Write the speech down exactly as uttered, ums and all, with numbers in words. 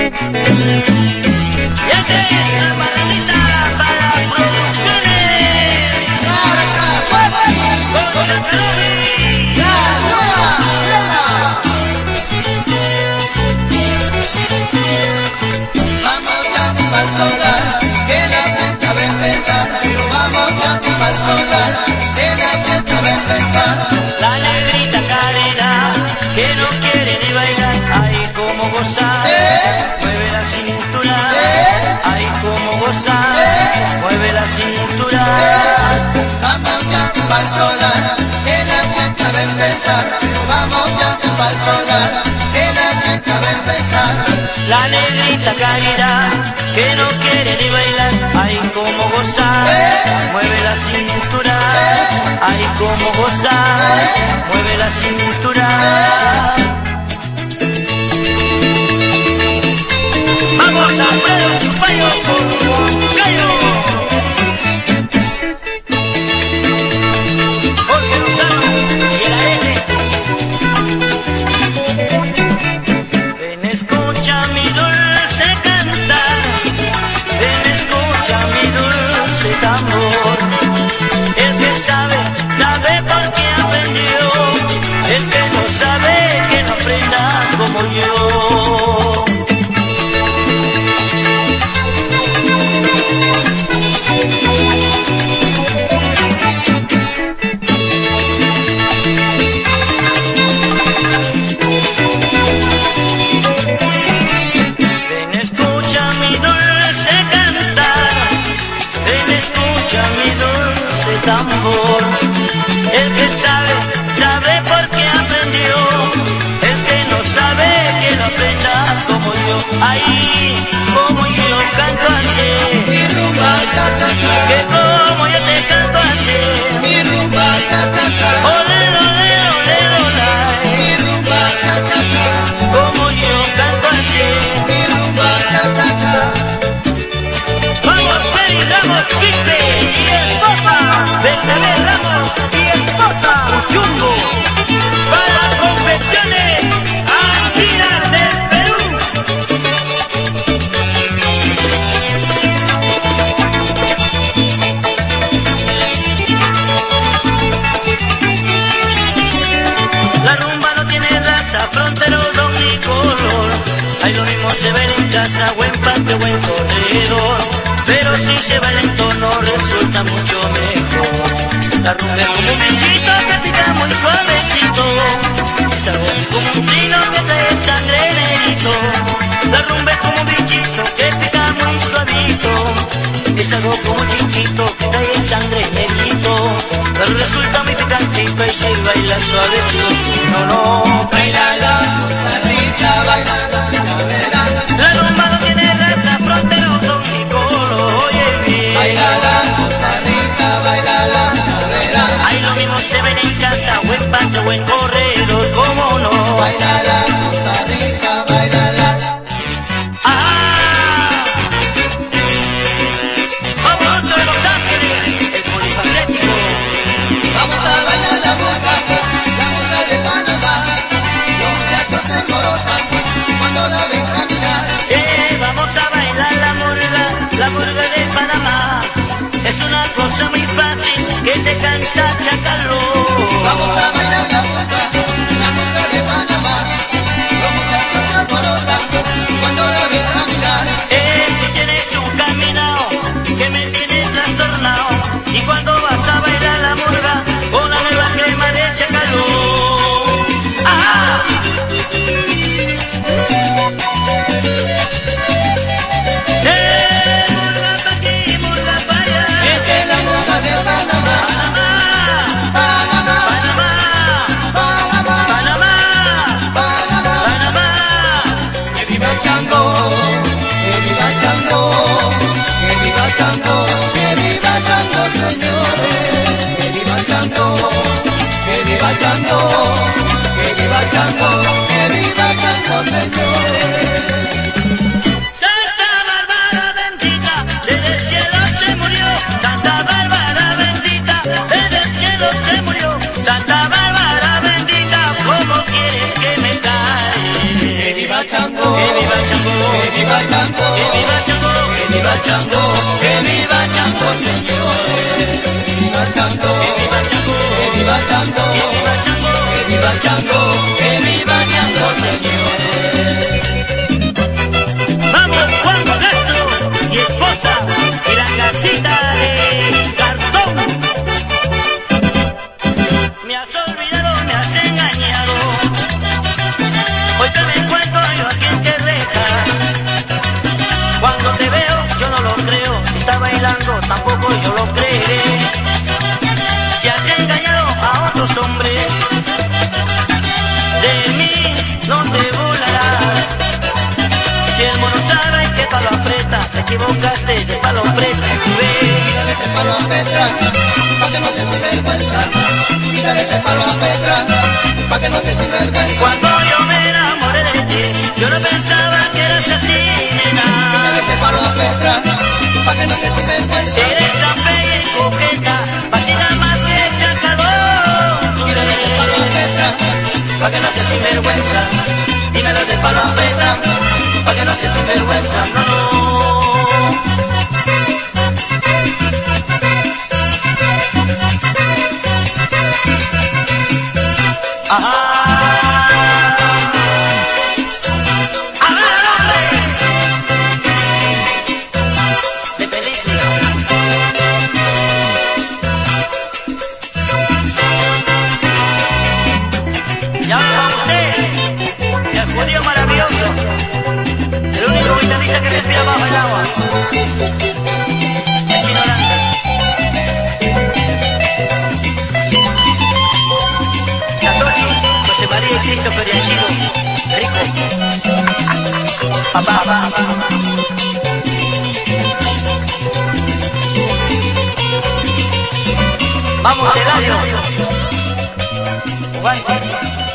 La negrita Karina, que no quiere ni bailar, ay como gozar, mueve la cintura, ay como gozar, mueve la cintura. Vamos ya pa'l solar, que la fiesta va a empezar. Vamos ya pa'l solar, que la fiesta va a empezar. La negrita Karina, que no quiere ni bailar, ay como gozar, mueve la cintura, ay como gozar, mueve la cintura. Vamos a Alfredo Chupayo con Cayo. Jorge Lozano y el A L. Ven, escucha mi dulce cantar, ven, escucha mi dulce tambor. El que sabe, sabe porque aprendió. El que no sabe, que no aprenda como yo. Ven, escucha mi dulce cantar, ven, escucha mi dulce tambor. El que sabe, sabe porque aprendió. El que no sabe, que no aprenda como yo. Ahí, como yo canto así, Mi rumba cha cha cha, que como yo te canto así. mi rumba cha cha cha, Ole, ole, ole, ole, mi rumba cha cha cha, como yo canto así. mi rumba cha cha cha. Vamos, Feli Ramos, Quispe y esposa. Bernabé Ramos y esposa. Chumbo, para confecciones Anguilas del Perú. La rumba no tiene raza, frontera, don ni color. Ahí lo mismo se ve en casa, o en patio o en corredor. Pero si se va el entorno resulta mucho mejor. La rumba es como un bichito que pica muy suavecito. Es algo como un trino que trae sangre negrito. La rumba es como un bichito que pica muy suavito. Es algo como chiquito que trae sangre negrito. Pero resulta muy picantito y se baila suavecito. No, no, Baila la cosa rica, baila la verá. la rumba no tiene raza, frontera, don ni color. Oye bien, Baila la cosa rica, baila la verá. ahí lo mismo se ven en casa, o en patio o en corredor, cómo no. Baila la cosa rica, baila la. Ah, vamos ocho de Los Ángeles, el polifacético. Vamos a bailar la murga, la murga de Panamá. Los muchachos se corotan cuando la ven caminar. Eh, vamos a bailar la murga, la murga de Panamá. Es una cosa muy fácil que te canta Chacaló. Vamos a bailar la murga, la murga de Panamá. Los muchachos se corotan cuando la ven caminar. Eh, tú tienes un caminado que me tiene trastornado. Y cuando vas a bailar la murga con la nueva crema de Chacaló. ¡Ah! que viva Chango, que viva Chango, que viva Chango, que viva Chango, que viva Chango, señores. Que viva Chango, que viva Chango, que viva Chango, que viva Chango, que viva Chango, que viva Chango, señores. Vamos Juan Castro y esposa y la casita de cartón. Me has olvidado, me has engañado. Hoy te me encuentro yo aquí en te dejas. Cuando te veo yo no lo creo. Si estás bailando tampoco yo lo creeré. Si has engañado a otros hombres, de mí no te burlarás. Si el mono sabe que palo aprieta, te equivocaste de palo aprieta. Ve, Quítale ese palo a Petra, pa' que no se sinvergüenza. Quítale ese palo a Petra, pa' que no se sinvergüenza. cuando yo me enamoré de ti, yo no pensaba que eras así, nena. Quítale ese palo a Petra, pa' que no se sinvergüenza. Eres tan bella y coqueta, vacila más que chacalón. Quítale ese palo a Petra, pa' que no se sinvergüenza. Dímelo de palo a Petra, pa' que no se sinvergüenza. No, no. Ajá. Agárrame. De película. Ya con usted, el judío maravilloso, el único guitarrista que respira bajo el agua, el chino grande. Satoshi, José María y Christopher y el chino, rico. Papá, papá. Vamos, Eladio. Guante.